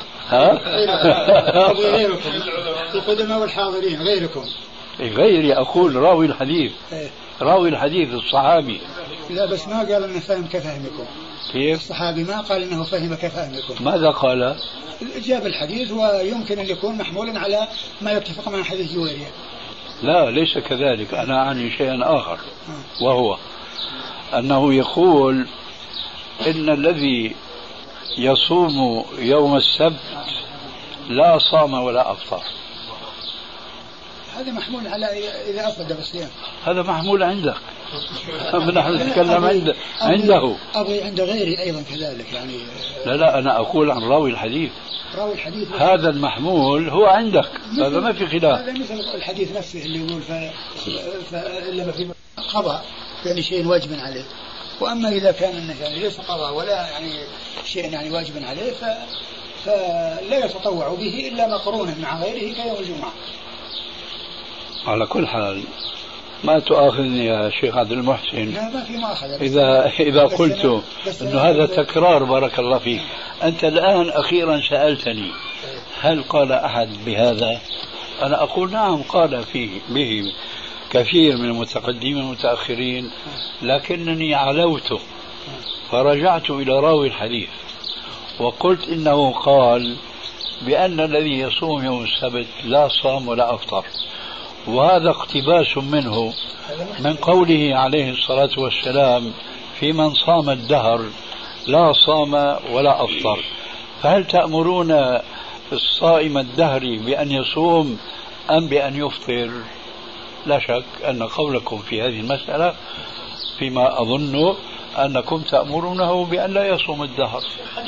أبغي غيركم، القدماء والحاضرين غيركم. غيري أقول راوي الحديث. راوي الحديث الصحابي. لا بس ما قال انه فهم كفهمكم. كيف؟ الصحابي ما قال انه فهم كفهمكم. ماذا قال؟ جاب الحديث ويمكن ان يكون محمولا على ما يتفق مع حديث جويرية. لا ليس كذلك، انا اعني شيئا اخر، وهو انه يقول ان الذي يصوم يوم السبت لا صام ولا افطر. هذا محمول على إذا أفرد بالصيام. هذا محمول عندك. نحن نتكلم عنده. أبغي عند غيري أيضا كذلك يعني. لا أنا أقول عن راوي الحديث. راوي الحديث هذا المحمول هو عندك، هذا ما في خلاف. هذا مثل الحديث نفسه اللي يقول إلا ما في قضاء يعني شيء واجب عليه. وأما إذا كان يعني ليس قضاء ولا يعني شيء يعني واجب عليه فلا يتطوع به إلا مقرونا مع غيره كيوم الجمعة. على كل حال ما تؤاخذني يا شيخ عبد المحسن. لا ما في مؤاخذة. إذا قلت أنه هذا تكرار بارك الله فيك. أنت الآن أخيرا سألتني هل قال أحد بهذا؟ أنا أقول نعم قال فيه به كثير من المتقدمين والمتأخرين، لكنني علوت فرجعت إلى راوي الحديث وقلت إنه قال بأن الذي يصوم يوم السبت لا صام ولا أفطر، وهذا اقتباس منه من قوله عليه الصلاة والسلام في من صام الدهر لا صام ولا أفطر. فهل تأمرون الصائم الدهري بأن يصوم أم بأن يفطر؟ لا شك أن قولكم في هذه المسألة فيما أظن أنكم تأمرونه بأن لا يصوم الدهر.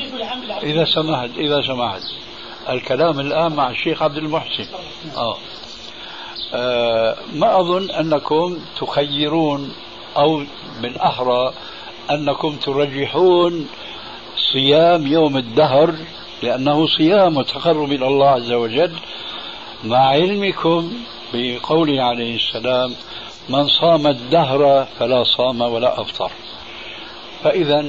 إذا سمحت الكلام الآن مع الشيخ عبد المحسن. ما أظن أنكم تخيرون أو بالأحرى أنكم ترجحون صيام يوم الدهر لأنه صيام وتقرب إلى الله عز وجل، مع علمكم بقوله عليه السلام من صام الدهر فلا صام ولا أفطر. فإذا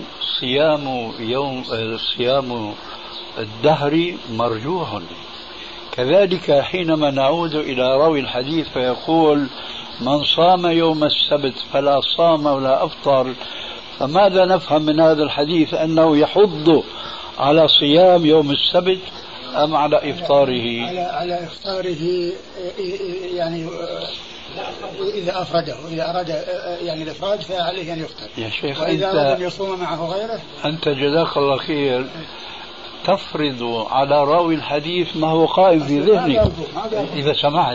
صيام الدهر مرجوح. كذلك حينما نعود إلى راوي الحديث فيقول من صام يوم السبت فلا صام ولا أفطر، فماذا نفهم من هذا الحديث؟ أنه يحض على صيام يوم السبت أم على إفطاره؟ على إفطاره يعني إذا أفرده، إذا أراد يعني الإفراد فعليه أن يفطر. يا شيخ وإذا أراد أن يصوم معه غيره أنت جزاك الله خير تفرض على راوي الحديث ما هو قائم في ذهنك. إذا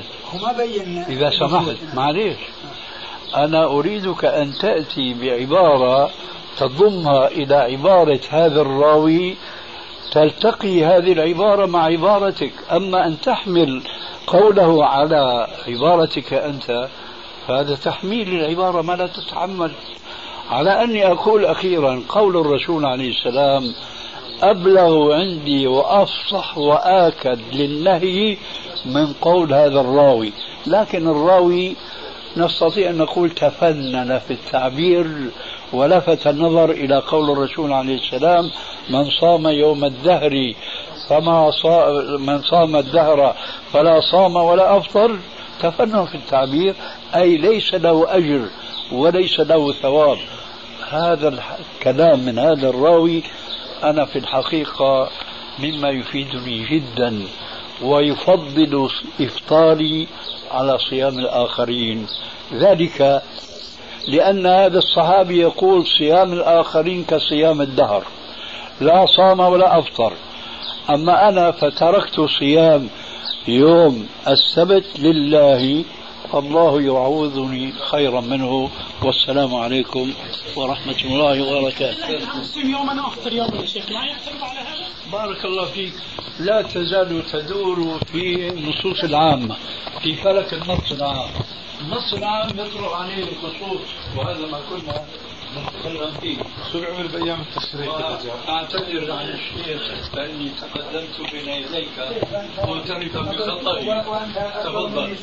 سمحت معليش، أنا أريدك أن تأتي بعبارة تضمها إلى عبارة هذا الراوي تلتقي هذه العبارة مع عبارتك. أما أن تحمل قوله على عبارتك أنت فهذا تحميل للعبارة ما لا تتحمل. على أني أقول أخيرا قول الرسول عليه السلام أبلغ عندي وأفصح وآكد للنهي من قول هذا الراوي، لكن الراوي نستطيع أن نقول تفنن في التعبير ولفت النظر إلى قول الرسول عليه السلام من صام يوم الدهر من صام الدهر فلا صام ولا أفطر. تفنن في التعبير أي ليس له أجر وليس له ثواب. هذا الكلام من هذا الراوي أنا في الحقيقة مما يفيدني جدا ويفضل إفطاري على صيام الآخرين، ذلك لأن هذا الصحابي يقول صيام الآخرين كصيام الدهر لا صام ولا أفطر، أما أنا فتركت صيام يوم السبت لله الله يعوضني خيرا منه. والسلام عليكم ورحمة الله وبركاته. يوم أنا أفطر يوم يا شيخ ما يعترض على هذا؟ بارك الله فيك. لا تزال تدور في النصوص العامة في فلك النص العام. النص العام يطرق عليه الخصوص وهذا ما كنا نتكلم فيه. سرعوا بأيام التشريق. أعتذر عن الشيخ فإني تقدمت بين يديك معترفا بخطئي. تفضل.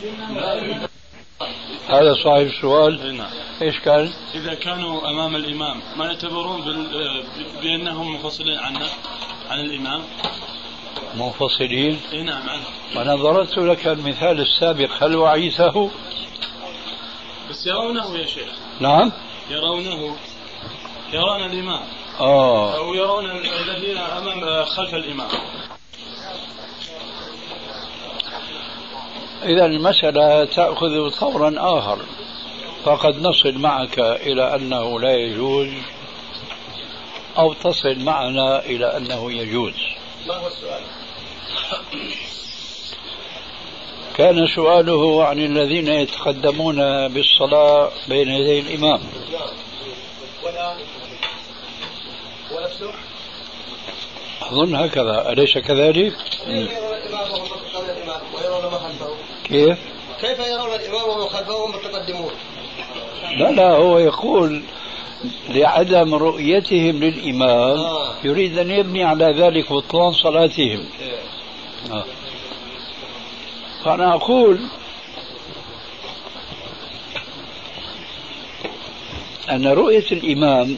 هذا صاحب السؤال. ايش كان؟ إذا كانوا أمام الإمام ما يعتبرون بأنهم منفصلين عن الإمام؟ منفصلين؟ نعم. أنا ضربت لك المثال السابق هل وعيته؟ بس يرونه يا شيخ. نعم يرون الإمام أو يرون الذين أمام خلف الإمام. إذا المسألة تأخذ طورا آخر، فقد نصل معك إلى أنه لا يجوز أو تصل معنا إلى أنه يجوز. ما هو السؤال؟ كان سؤاله عن الذين يتقدمون بالصلاة بين يدي الإمام. أظن هكذا، أليس كذلك؟ كيف؟ كيف يرون الإمام ومن خلفه وهم متقدمون؟ لا هو يقول لعدم رؤيتهم للإمام يريد أن يبني على ذلك بطلان صلاتهم. فأنا أقول أن رؤية الإمام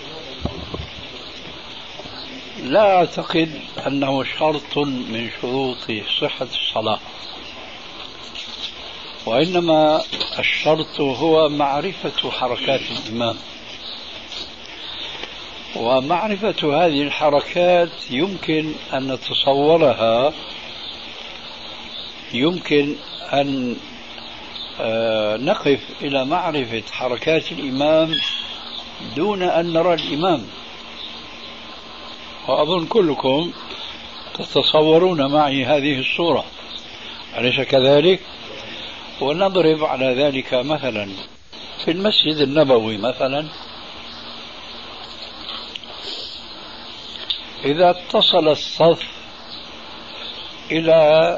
لا أعتقد أنه شرط من شروط صحة الصلاة، وإنما الشرط هو معرفة حركات الإمام، ومعرفة هذه الحركات يمكن أن نتصورها، يمكن أن نقف إلى معرفة حركات الإمام دون أن نرى الإمام، وأظن كلكم تتصورون معي هذه الصورة، أليس كذلك؟ ونضرب على ذلك مثلا في المسجد النبوي مثلا، إذا اتصل الصف إلى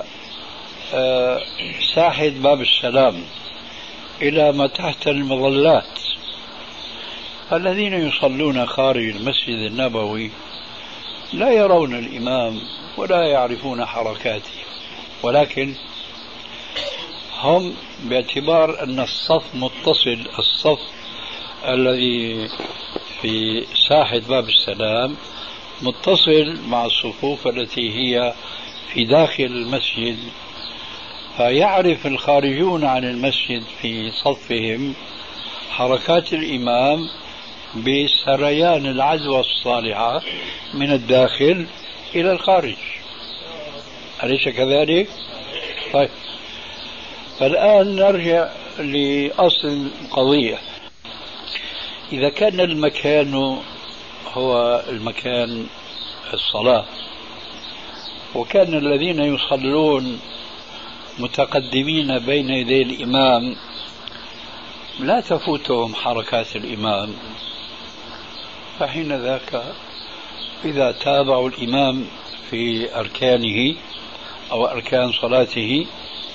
ساحة باب السلام إلى ما تحت المظلات، الذين يصلون خارج المسجد النبوي لا يرون الإمام ولا يعرفون حركاته، ولكن هم باعتبار أن الصف متصل، الصف الذي في ساحة باب السلام متصل مع الصفوف التي هي في داخل المسجد، فيعرف الخارجون عن المسجد في صفهم حركات الإمام بسريان العدوى الصالحة من الداخل إلى الخارج، أليس كذلك؟ طيب، فالآن نرجع لأصل القضية. إذا كان المكان هو المكان الصلاة، وكان الذين يصلون متقدمين بين يدي الإمام لا تفوتهم حركات الإمام، فحين ذاك إذا تابعوا الإمام في أركانه أو أركان صلاته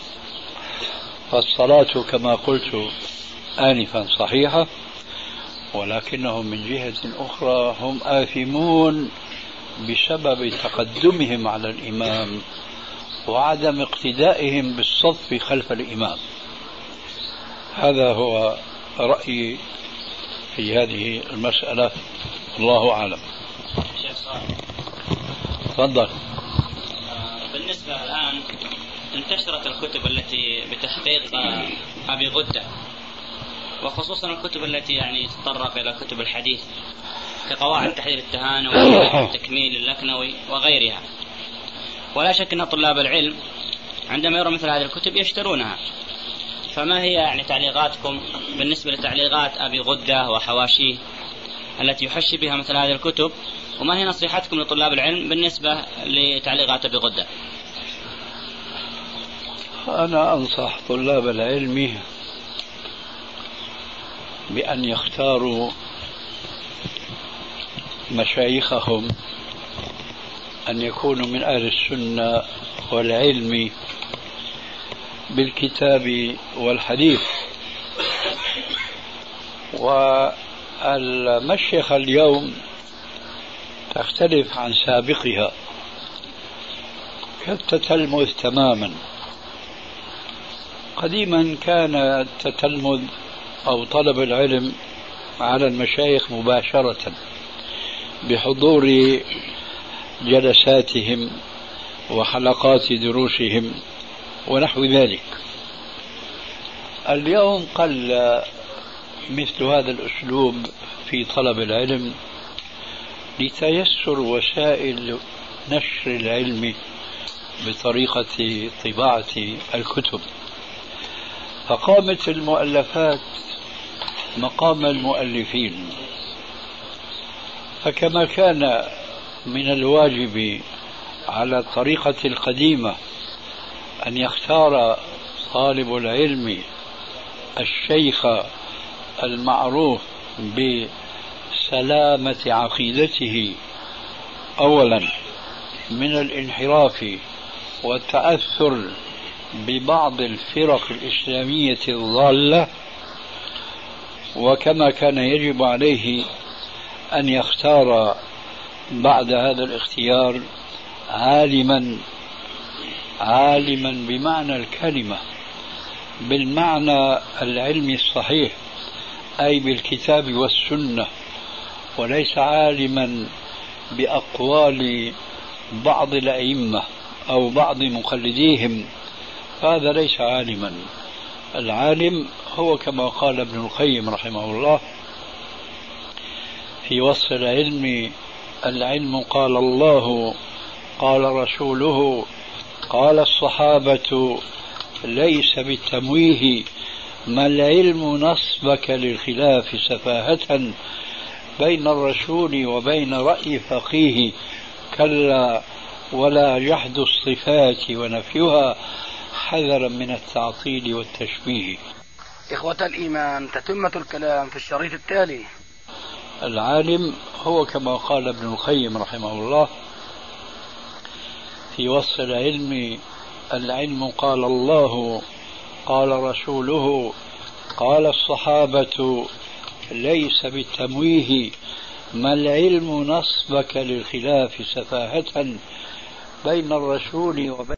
فالصلاة كما قلت آنفا صحيحة، ولكنهم من جهة أخرى هم آثمون بسبب تقدمهم على الإمام وعدم اقتدائهم بالصف خلف الإمام. هذا هو رأيي في هذه المسألة، الله أعلم. تفضل. بالنسبة الآن انتشرت الكتب التي بتحقيق أبي غدة، وخصوصا الكتب التي يعني تتطرق إلى كتب الحديث كقواعد تحرير التهانة والتكميل اللكنوي وغيرها، ولا شك أن طلاب العلم عندما يروا مثل هذه الكتب يشترونها. فما هي يعني تعليقاتكم بالنسبة لتعليقات أبي غدة وحواشيه التي يحشي بها مثل هذه الكتب، وما هي نصيحتكم لطلاب العلم بالنسبة لتعليقات أبي غدة؟ أنا أنصح طلاب العلم بأن يختاروا مشايخهم أن يكونوا من أهل السنة والعلم بالكتاب والحديث. والمشيخة اليوم تختلف عن سابقها كالتتلمذ تماما. قديما كان التتلمذ أو طلب العلم على المشايخ مباشرة بحضور جلساتهم وحلقات دروسهم ونحو ذلك. اليوم قل مثل هذا الأسلوب في طلب العلم لتيسر وسائل نشر العلم بطريقة طباعة الكتب، فقامت المؤلفات مقام المؤلفين. فكما كان من الواجب على الطريقة القديمة أن يختار طالب العلم الشيخ المعروف بسلامة عقيدته أولا من الانحراف والتأثر ببعض الفرق الإسلامية الضالة، وكما كان يجب عليه أن يختار بعد هذا الاختيار عالما بمعنى الكلمة، بالمعنى العلمي الصحيح، أي بالكتاب والسنة، وليس عالما بأقوال بعض الأئمة أو بعض مقلديهم، هذا ليس عالما. العالم هو كما قال ابن القيم رحمه الله في وصف العلم: العلم قال الله قال رسوله قال الصحابة، ليس بالتمويه، ما العلم نصبك للخلاف سفاهة، بين الرسول وبين رأي فقيه، كلا ولا جحد الصفات ونفيها، حذرا من التعطيل والتشبيه. إخوة الإيمان، تتمة الكلام في الشريط التالي. العالم هو كما قال ابن القيم رحمه الله في وصف العلم: العلم قال الله قال رسوله قال الصحابة، ليس بالتمويه، ما العلم نصبك للخلاف سفاهة، بين الرسول وبين